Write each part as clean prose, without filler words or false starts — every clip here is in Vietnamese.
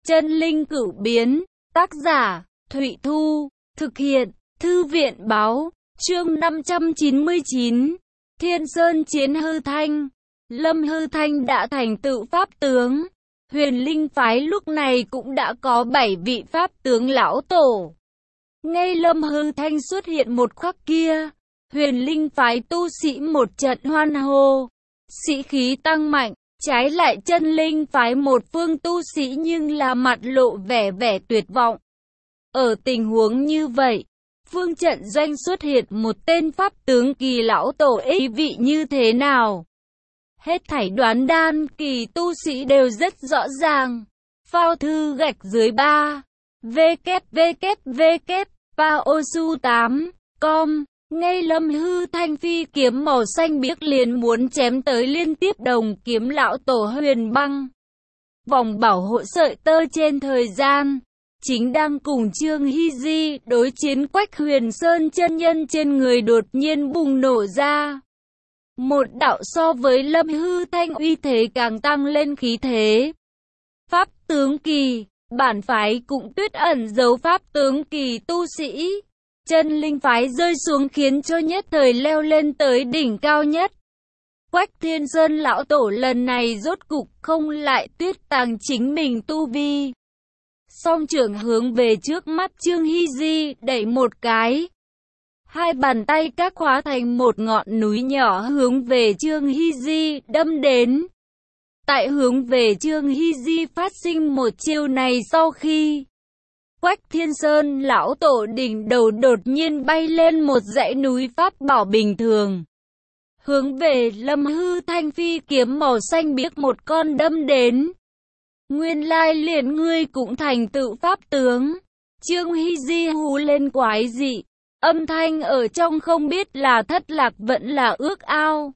Chân linh cửu biến, tác giả, Thụy Thu, thực hiện, Thư viện báo, chương 599, Thiên Sơn chiến Hư Thanh. Lâm Hư Thanh đã thành tựu pháp tướng. Huyền Linh phái lúc này cũng đã có 7 vị pháp tướng lão tổ. Ngay Lâm Hư Thanh xuất hiện một khắc kia, Huyền Linh phái tu sĩ một trận hoan hô, sĩ khí tăng mạnh. Trái lại Chân Linh phái một phương tu sĩ nhưng là mặt lộ vẻ tuyệt vọng. Ở tình huống như vậy, phương trận doanh xuất hiện một tên pháp tướng kỳ lão tổ ý vị như thế nào? Hết thảy đoán đan kỳ tu sĩ đều rất rõ ràng. Phao thư gạch dưới 3 www paosu8.com. Ngay Lâm Hư Thanh phi kiếm màu xanh biếc liền muốn chém tới liên tiếp đồng kiếm lão tổ Huyền Băng. Vòng bảo hộ sợi tơ trên thời gian, chính đang cùng Trương Hy Di đối chiến. Quách Huyền Sơn chân nhân trên người đột nhiên bùng nổ ra. Một đạo so với Lâm Hư Thanh uy thế càng tăng lên khí thế. Pháp tướng kỳ, bản phái cũng tuyết ẩn giấu pháp tướng kỳ tu sĩ. Chân linh phái rơi xuống khiến cho nhất thời leo lên tới đỉnh cao nhất. Quách Thiên Sơn lão tổ lần này rốt cục không lại tuyết tàng chính mình tu vi. Song trưởng hướng về trước mắt Trương Hy Di đẩy một cái. Hai bàn tay các hóa thành một ngọn núi nhỏ hướng về Trương Hy Di đâm đến. Tại hướng về Trương Hy Di phát sinh một chiêu này sau khi Quách Thiên Sơn lão tổ đỉnh đầu đột nhiên bay lên một dãy núi pháp bảo bình thường. Hướng về Lâm Hư Thanh phi kiếm màu xanh biếc một con đâm đến. Nguyên lai liền ngươi cũng thành tựu pháp tướng. Trương Hy Di hú lên quái dị. Âm thanh ở trong không biết là thất lạc vẫn là ước ao.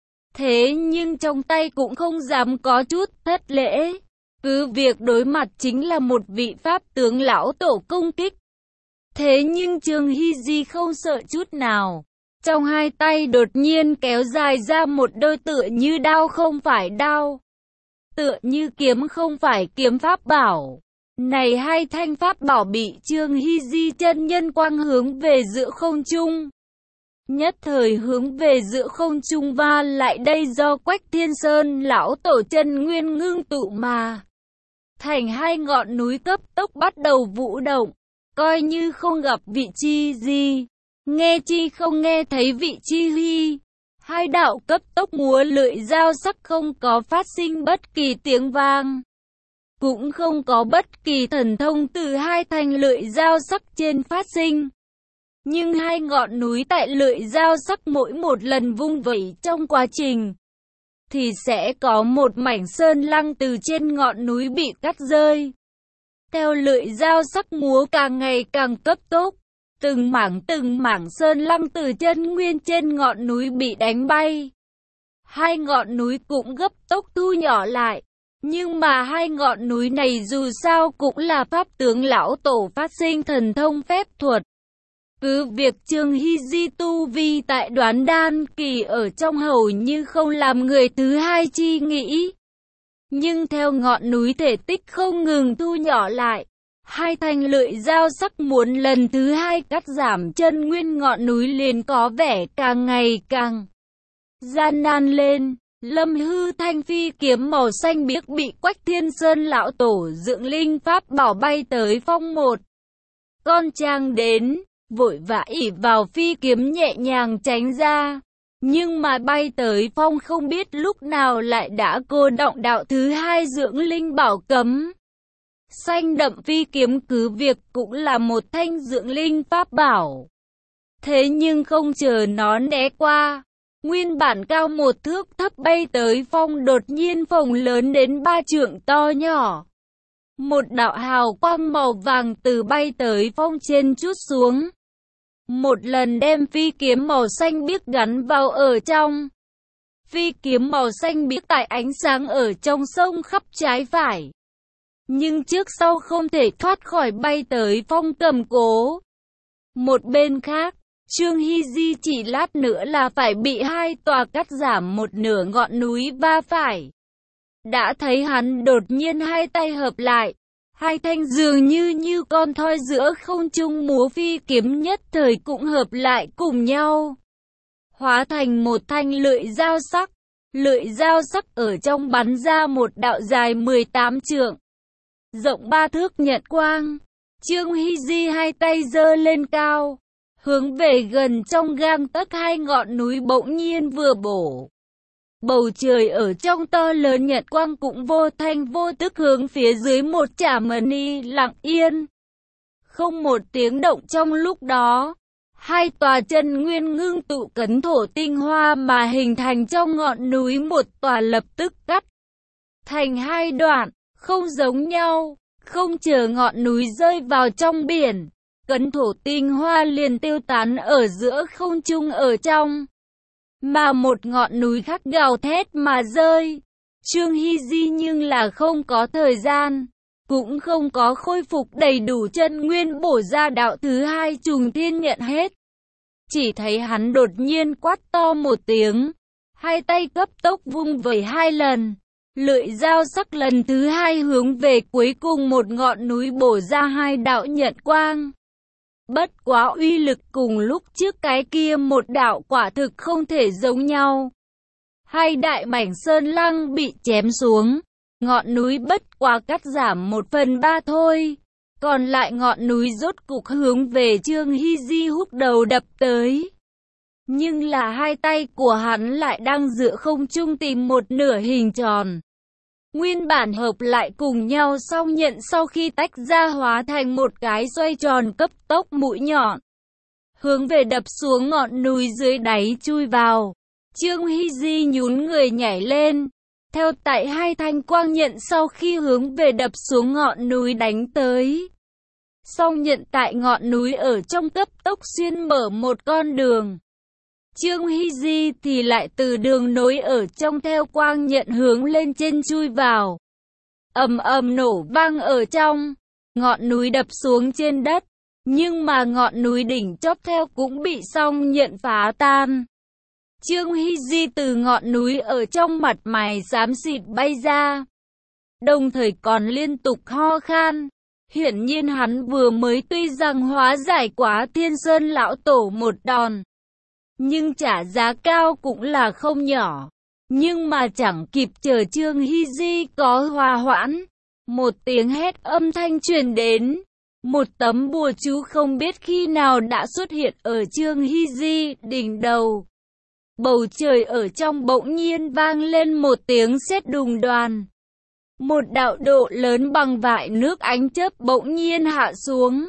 Thế nhưng trong tay cũng không dám có chút thất lễ. Cứ việc đối mặt chính là một vị pháp tướng lão tổ công kích. Thế nhưng Trương Hy Di không sợ chút nào. Trong hai tay đột nhiên kéo dài ra một đôi tựa như đao không phải đao, tựa như kiếm không phải kiếm pháp bảo. Này hai thanh pháp bảo bị Trương Hy Di chân nhân quang hướng về giữa không trung. Nhất thời hướng về giữa không trung va lại đây do Quách Thiên Sơn lão tổ chân nguyên ngưng tụ mà thành hai ngọn núi cấp tốc bắt đầu vũ động, coi như không gặp vị chi gì, nghe chi không nghe thấy vị chi huy. Hai đạo cấp tốc múa lưỡi dao sắc không có phát sinh bất kỳ tiếng vang, cũng không có bất kỳ thần thông từ hai thanh lưỡi dao sắc trên phát sinh. Nhưng hai ngọn núi tại lưỡi dao sắc mỗi một lần vung vẩy trong quá trình thì sẽ có một mảnh sơn lăng từ trên ngọn núi bị cắt rơi. Theo lưỡi dao sắc múa càng ngày càng cấp tốc, từng mảng sơn lăng từ chân nguyên trên ngọn núi bị đánh bay. Hai ngọn núi cũng gấp tốc thu nhỏ lại. Nhưng mà hai ngọn núi này dù sao cũng là pháp tướng lão tổ phát sinh thần thông phép thuật. Cứ việc Trương Hy Di tu vi tại đoán đan kỳ ở trong hầu như không làm người thứ hai chi nghĩ. Nhưng theo ngọn núi thể tích không ngừng thu nhỏ lại, hai thanh lưỡi dao sắc muốn lần thứ hai cắt giảm chân nguyên ngọn núi liền có vẻ càng ngày càng gian nan lên. Lâm Hư Thanh phi kiếm màu xanh biếc bị Quách Thiên Sơn lão tổ dưỡng linh pháp bảo bay tới phong một con trang đến, vội vã ỷ vào phi kiếm nhẹ nhàng tránh ra. Nhưng mà bay tới phong không biết lúc nào lại đã cô động đạo thứ hai dưỡng linh bảo cấm. Xanh đậm phi kiếm cứ việc cũng là một thanh dưỡng linh pháp bảo. Thế nhưng không chờ nó né qua, nguyên bản cao một thước thấp bay tới phong đột nhiên phồng lớn đến 3 trượng to nhỏ. Một đạo hào quang màu vàng từ bay tới phong trên chút xuống. Một lần đem phi kiếm màu xanh biếc gắn vào ở trong. Phi kiếm màu xanh biếc tại ánh sáng ở trong sông khắp trái phải. Nhưng trước sau không thể thoát khỏi bay tới phong cầm cố. Một bên khác, Trương Hy Di chỉ lát nữa là phải bị hai tòa cắt giảm một nửa ngọn núi va phải. Đã thấy hắn đột nhiên hai tay hợp lại, Hai thanh dường như con thoi giữa không trung múa phi kiếm nhất thời cũng hợp lại cùng nhau, hóa thành một thanh lưỡi dao sắc. Lưỡi dao sắc ở trong bắn ra một đạo dài 18 trượng, rộng 3 thước nhận quang. Trương Hy Di hai tay giơ lên cao, hướng về gần trong gang tấc hai ngọn núi bỗng nhiên vừa bổ. Bầu trời ở trong to lớn nhật quang cũng vô thanh vô tức hướng phía dưới một chả mờ ni lặng yên. Không một tiếng động trong lúc đó, hai tòa chân nguyên ngưng tụ cấn thổ tinh hoa mà hình thành trong ngọn núi một tòa lập tức cắt thành hai đoạn, không giống nhau. Không chờ ngọn núi rơi vào trong biển, cấn thổ tinh hoa liền tiêu tán ở giữa không trung ở trong. Mà một ngọn núi khác gào thét mà rơi. Trương Hy Di nhưng là không có thời gian, cũng không có khôi phục đầy đủ chân nguyên bổ ra đạo thứ hai trùng thiên nhận hết. Chỉ thấy hắn đột nhiên quát to một tiếng, hai tay cấp tốc vung vẩy hai lần. Lưỡi dao sắc lần thứ hai hướng về cuối cùng một ngọn núi bổ ra hai đạo nhận quang. Bất quá uy lực cùng lúc trước cái kia một đạo quả thực không thể giống nhau. Hai đại mảnh sơn lăng bị chém xuống, ngọn núi bất quá cắt giảm 1/3 thôi. Còn lại ngọn núi rốt cục hướng về Trương Hy Di húc đầu đập tới. Nhưng là hai tay của hắn lại đang giữa không trung tìm một nửa hình tròn. Nguyên bản hợp lại cùng nhau song nhận sau khi tách ra hóa thành một cái xoay tròn cấp tốc mũi nhọn, hướng về đập xuống ngọn núi dưới đáy chui vào. Trương Hy Di nhún người nhảy lên, theo tại hai thanh quang nhận sau khi hướng về đập xuống ngọn núi đánh tới. Song nhận tại ngọn núi ở trong cấp tốc xuyên mở một con đường. Trương Hy Di thì lại từ đường nối ở trong theo quang nhận hướng lên trên chui vào. Ầm ầm nổ vang ở trong, ngọn núi đập xuống trên đất, nhưng mà ngọn núi đỉnh chóp theo cũng bị song nhận phá tan. Trương Hy Di từ ngọn núi ở trong mặt mày xám xịt bay ra, đồng thời còn liên tục ho khan. Hiển nhiên hắn vừa mới tuy rằng hóa giải quá Thiên Sơn lão tổ một đòn, nhưng trả giá cao cũng là không nhỏ. Nhưng mà chẳng kịp chờ Trương Hy Di có hòa hoãn, một tiếng hét âm thanh truyền đến. Một tấm bùa chú không biết khi nào đã xuất hiện ở Trương Hy Di đỉnh đầu. Bầu trời ở trong bỗng nhiên vang lên một tiếng sét đùng đoàn. Một đạo độ lớn bằng vại nước ánh chớp bỗng nhiên hạ xuống.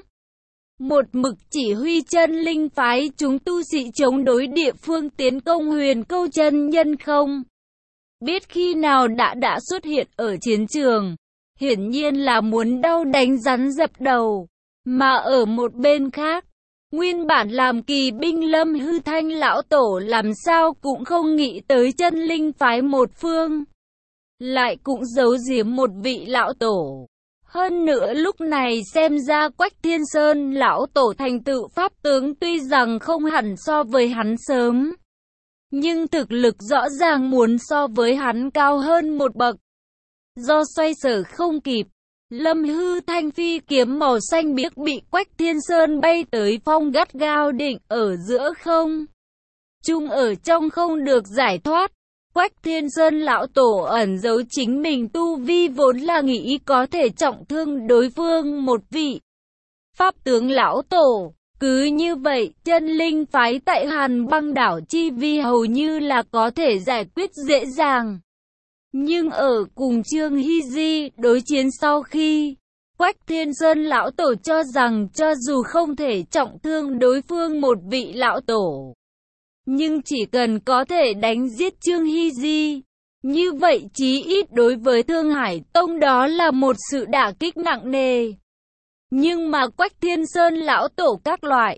Một mực chỉ huy chân linh phái chúng tu sĩ chống đối địa phương tiến công Huyền Câu chân nhân không biết khi nào đã xuất hiện ở chiến trường. Hiển nhiên là muốn đau đánh rắn dập đầu. Mà ở một bên khác, nguyên bản làm kỳ binh Lâm Hư Thanh lão tổ làm sao cũng không nghĩ tới chân linh phái một phương lại cũng giấu giếm một vị lão tổ. Hơn nữa lúc này xem ra Quách Thiên Sơn lão tổ thành tựu pháp tướng tuy rằng không hẳn so với hắn sớm, nhưng thực lực rõ ràng muốn so với hắn cao hơn một bậc. Do xoay sở không kịp, Lâm Hư Thanh phi kiếm màu xanh biếc bị Quách Thiên Sơn bay tới phong gắt gao định ở giữa không trung ở trong không được giải thoát. Quách Thiên Sơn lão tổ ẩn giấu chính mình tu vi vốn là nghĩ có thể trọng thương đối phương một vị pháp tướng lão tổ. Cứ như vậy, chân linh phái tại Hàn Băng đảo chi vi hầu như là có thể giải quyết dễ dàng. Nhưng ở cùng Trương Hy Di đối chiến sau khi, Quách Thiên Sơn lão tổ cho rằng cho dù không thể trọng thương đối phương một vị lão tổ, nhưng chỉ cần có thể đánh giết Trương Hy Di, như vậy chí ít đối với Thương Hải Tông đó là một sự đả kích nặng nề. Nhưng mà Quách Thiên Sơn lão tổ các loại,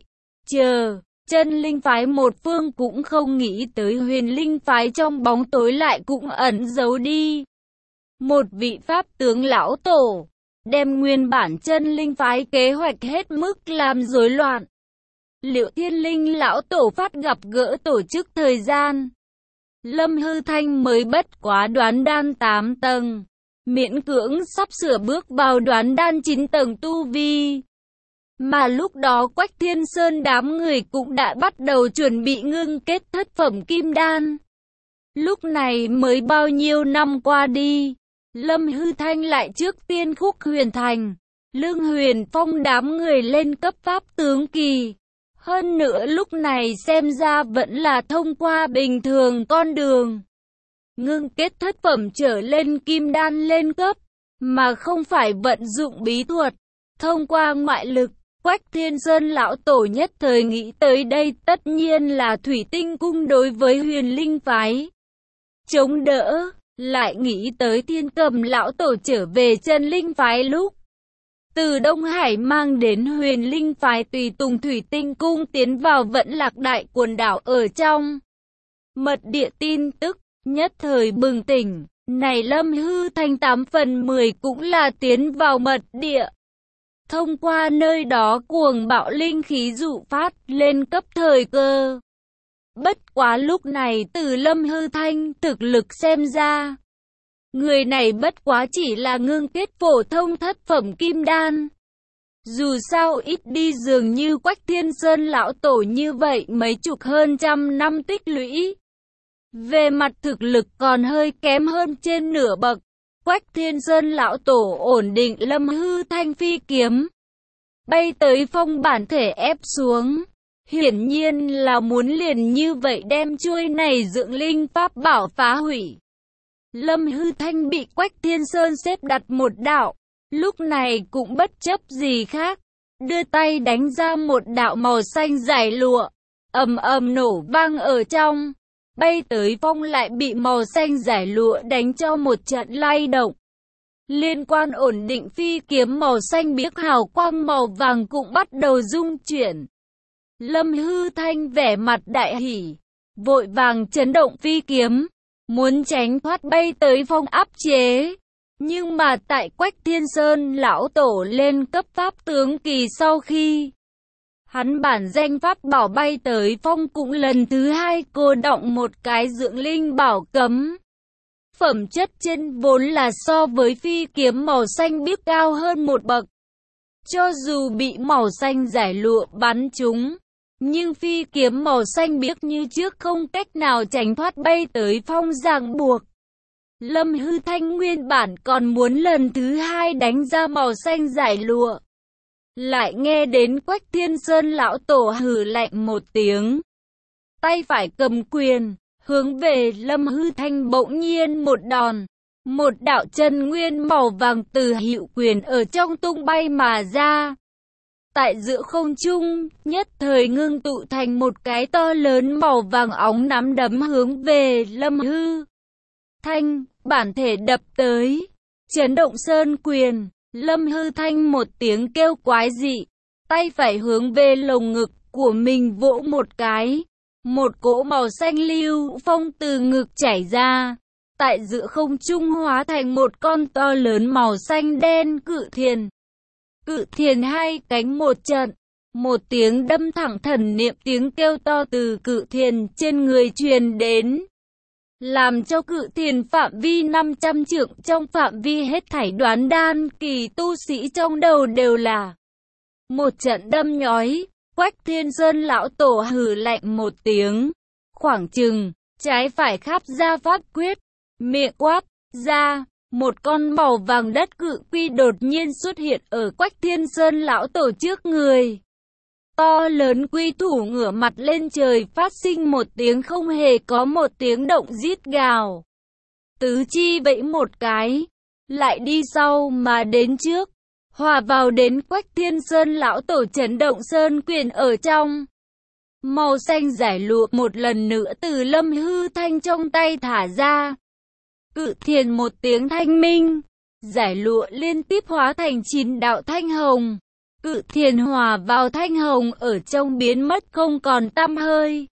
chân linh phái một phương cũng không nghĩ tới Huyền linh phái trong bóng tối lại cũng ẩn giấu đi một vị pháp tướng lão tổ, đem nguyên bản chân linh phái kế hoạch hết mức làm rối loạn. Liệu Thiên Linh lão tổ phát gặp gỡ tổ chức thời gian, Lâm Hư Thanh mới bất quá đoán đan 8 tầng, miễn cưỡng sắp sửa bước vào đoán đan 9 tầng tu vi. Mà lúc đó Quách Thiên Sơn đám người cũng đã bắt đầu chuẩn bị ngưng kết thất phẩm kim đan. Lúc này mới bao nhiêu năm qua đi, Lâm Hư Thanh lại trước tiên Khúc Huyền Thành, Lương Huyền Phong đám người lên cấp pháp tướng kỳ. Hơn nữa lúc này xem ra vẫn là thông qua bình thường con đường ngưng kết thất phẩm trở lên kim đan lên cấp, mà không phải vận dụng bí thuật, thông qua ngoại lực. Quách Thiên Sơn lão tổ nhất thời nghĩ tới đây tất nhiên là Thủy Tinh Cung đối với Huyền Linh phái chống đỡ, lại nghĩ tới Thiên Cầm lão tổ trở về Chân Linh phái lúc từ Đông Hải mang đến Huyền Linh phái tùy tùng Thủy Tinh Cung tiến vào Vận Lạc đại quần đảo ở trong mật địa tin tức, nhất thời bừng tỉnh. Này Lâm Hư Thanh 8 phần 10 cũng là tiến vào mật địa, thông qua nơi đó cuồng bạo linh khí dụ phát lên cấp thời cơ. Bất quá lúc này từ Lâm Hư Thanh thực lực xem ra, người này bất quá chỉ là ngưng kết phổ thông thất phẩm kim đan. Dù sao ít đi dường như Quách Thiên Sơn lão tổ như vậy mấy chục hơn trăm năm tích lũy, về mặt thực lực còn hơi kém hơn trên nửa bậc. Quách Thiên Sơn lão tổ ổn định Lâm Hư Thanh phi kiếm, bay tới phong bản thể ép xuống. Hiển nhiên là muốn liền như vậy đem chuôi này dưỡng linh pháp bảo phá hủy. Lâm Hư Thanh bị Quách Thiên Sơn xếp đặt một đạo, lúc này cũng bất chấp gì khác, đưa tay đánh ra một đạo màu xanh giải lụa, ầm ầm nổ vang ở trong. Bay tới phong lại bị màu xanh giải lụa đánh cho một trận lay động. Liên quan ổn định phi kiếm màu xanh biếc hào quang màu vàng cũng bắt đầu rung chuyển. Lâm Hư Thanh vẻ mặt đại hỉ, vội vàng chấn động phi kiếm, muốn tránh thoát bay tới phong áp chế. Nhưng mà tại Quách Thiên Sơn lão tổ lên cấp pháp tướng kỳ sau khi hắn bản danh pháp bảo bay tới phong cũng lần thứ hai cô động một cái dưỡng linh bảo cấm. Phẩm chất trên vốn là so với phi kiếm màu xanh biếc cao hơn một bậc. Cho dù bị màu xanh giải lụa bắn trúng, nhưng phi kiếm màu xanh biếc như trước không cách nào tránh thoát bay tới phong ràng buộc. Lâm Hư Thanh nguyên bản còn muốn lần thứ hai đánh ra màu xanh giải lụa, lại nghe đến Quách Thiên Sơn lão tổ hừ lạnh một tiếng, tay phải cầm quyền, hướng về Lâm Hư Thanh bỗng nhiên một đòn, một đạo chân nguyên màu vàng từ hữu quyền ở trong tung bay mà ra. Tại giữa không trung, nhất thời ngưng tụ thành một cái to lớn màu vàng óng nắm đấm hướng về Lâm Hư Thanh, bản thể đập tới, chấn động sơn quyền. Lâm Hư Thanh một tiếng kêu quái dị, tay phải hướng về lồng ngực của mình vỗ một cái, một cỗ màu xanh lưu phong từ ngực chảy ra, tại giữa không trung hóa thành một con to lớn màu xanh đen cự thiền. Cự thiền hai cánh một trận, một tiếng đâm thẳng thần niệm, tiếng kêu to từ cự thiền trên người truyền đến, làm cho cự thiền phạm vi 500 trượng, trong phạm vi hết thảy đoán đan kỳ tu sĩ trong đầu đều là một trận đâm nhói. Quách Thiên Sơn lão tổ hừ lạnh một tiếng, khoảng chừng trái phải khắp ra pháp quyết, miệng quát ra, một con màu vàng đất cự quy đột nhiên xuất hiện ở Quách Thiên Sơn lão tổ trước người. To lớn quy thủ ngửa mặt lên trời, phát sinh một tiếng không hề có một tiếng động rít gào. Tứ chi vẫy một cái, lại đi sau mà đến trước, hòa vào đến Quách Thiên Sơn lão tổ chấn động sơn quyền ở trong. Màu xanh giải lụa một lần nữa từ Lâm Hư Thanh trong tay thả ra. Cự thiền một tiếng thanh minh, giải lụa liên tiếp hóa thành 9 đạo thanh hồng. Cự thiền hòa vào thanh hồng ở trong biến mất không còn tăm hơi.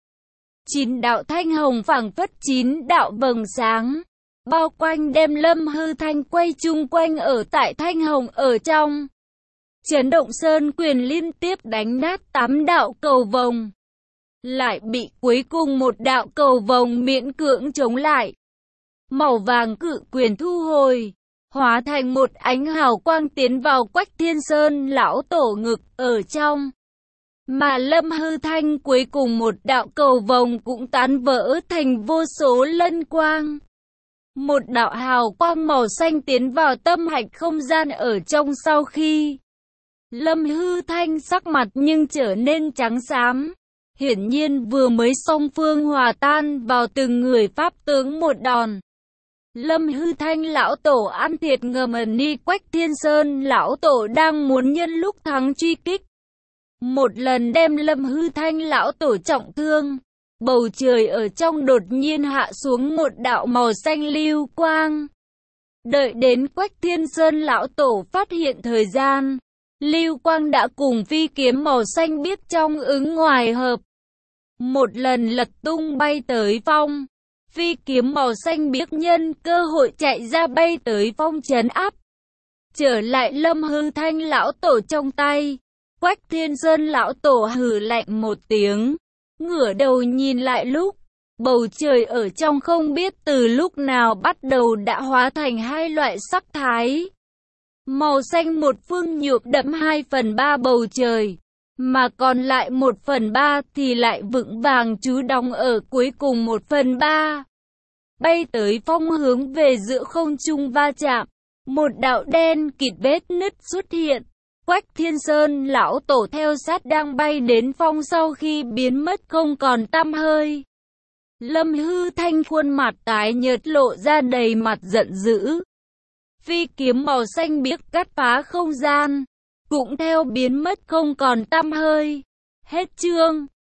9 đạo thanh hồng phảng phất 9 đạo vầng sáng, bao quanh đem Lâm Hư Thanh quay chung quanh ở tại thanh hồng ở trong. Chấn động sơn quyền liên tiếp đánh nát 8 đạo cầu vồng, lại bị cuối cùng một đạo cầu vồng miễn cưỡng chống lại. Màu vàng cự quyền thu hồi, hóa thành một ánh hào quang tiến vào Quách Thiên Sơn lão tổ ngực ở trong. Mà Lâm Hư Thanh cuối cùng một đạo cầu vồng cũng tan vỡ thành vô số lân quang. Một đạo hào quang màu xanh tiến vào tâm hạch không gian ở trong sau khi Lâm Hư Thanh sắc mặt nhưng trở nên trắng xám. Hiển nhiên vừa mới song phương hòa tan vào từng người pháp tướng một đòn. Lâm Hư Thanh lão tổ ăn thiệt ngầm ni Quách Thiên Sơn lão tổ đang muốn nhân lúc thắng truy kích. Một lần đem Lâm Hư Thanh lão tổ trọng thương. Bầu trời ở trong đột nhiên hạ xuống một đạo màu xanh lưu quang. Đợi đến Quách Thiên Sơn lão tổ phát hiện thời gian, lưu quang đã cùng phi kiếm màu xanh biếc trong ứng ngoài hợp. Một lần lật tung bay tới phong. Phi kiếm màu xanh biếc nhân cơ hội chạy ra bay tới phong trấn áp. Trở lại Lâm Hư Thanh lão tổ trong tay. Quách Thiên Sơn lão tổ hừ lạnh một tiếng. Ngửa đầu nhìn lại lúc. Bầu trời ở trong không biết từ lúc nào bắt đầu đã hóa thành hai loại sắc thái. Màu xanh một phương nhuộm đẫm 2/3 bầu trời. Mà còn lại 1/3 thì lại vững vàng trú đóng ở cuối cùng 1/3. Bay tới phong hướng về giữa không trung va chạm. Một đạo đen kịt vết nứt xuất hiện. Quách Thiên Sơn lão tổ theo sát đang bay đến phong sau khi biến mất không còn tăm hơi. Lâm Hư Thanh khuôn mặt tái nhợt lộ ra đầy mặt giận dữ. Phi kiếm màu xanh biếc cắt phá không gian. Cũng theo biến mất không còn tăm hơi. Hết chương.